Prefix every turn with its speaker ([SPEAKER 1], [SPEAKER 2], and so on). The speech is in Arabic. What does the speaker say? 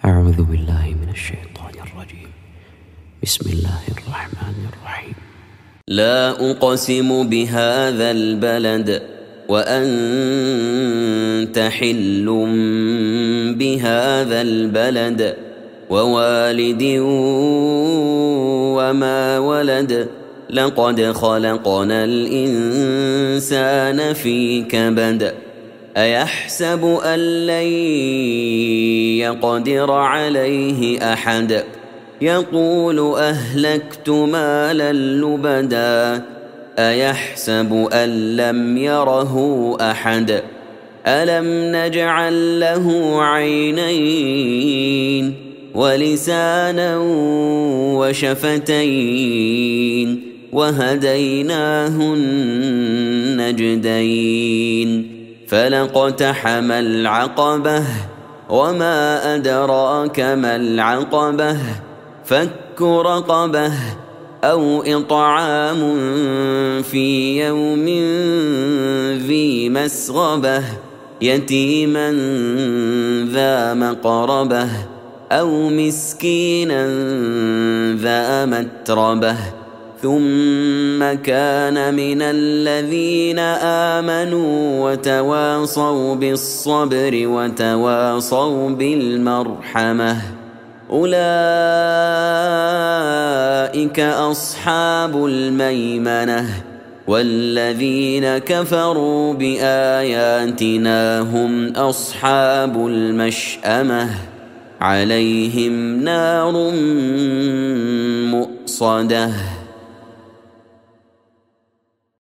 [SPEAKER 1] أعوذ بالله من الشيطان الرجيم. بسم الله الرحمن الرحيم.
[SPEAKER 2] لا أقسم بهذا البلد وأنت حل بهذا البلد ووالد وما ولد لقد خلقنا الإنسان في كبد أيحسب أن لن يقدر عليه أحد يقول أهلكت مالا لبدا أيحسب أن لم يره أحد ألم نجعل له عينين ولسانا وشفتين وهديناه النجدين فلاقتحم العقبة وما أدراك ما العقبة فك رقبة أو إطعام في يوم ذي مسغبة يتيما ذا مقربة أو مسكينا ذا متربة ثم كان من الذين آمنوا وتواصوا بالصبر وتواصوا بالمرحمة أولئك أصحاب الميمنة والذين كفروا بآياتنا هم أصحاب المشأمة عليهم نار مؤصدة.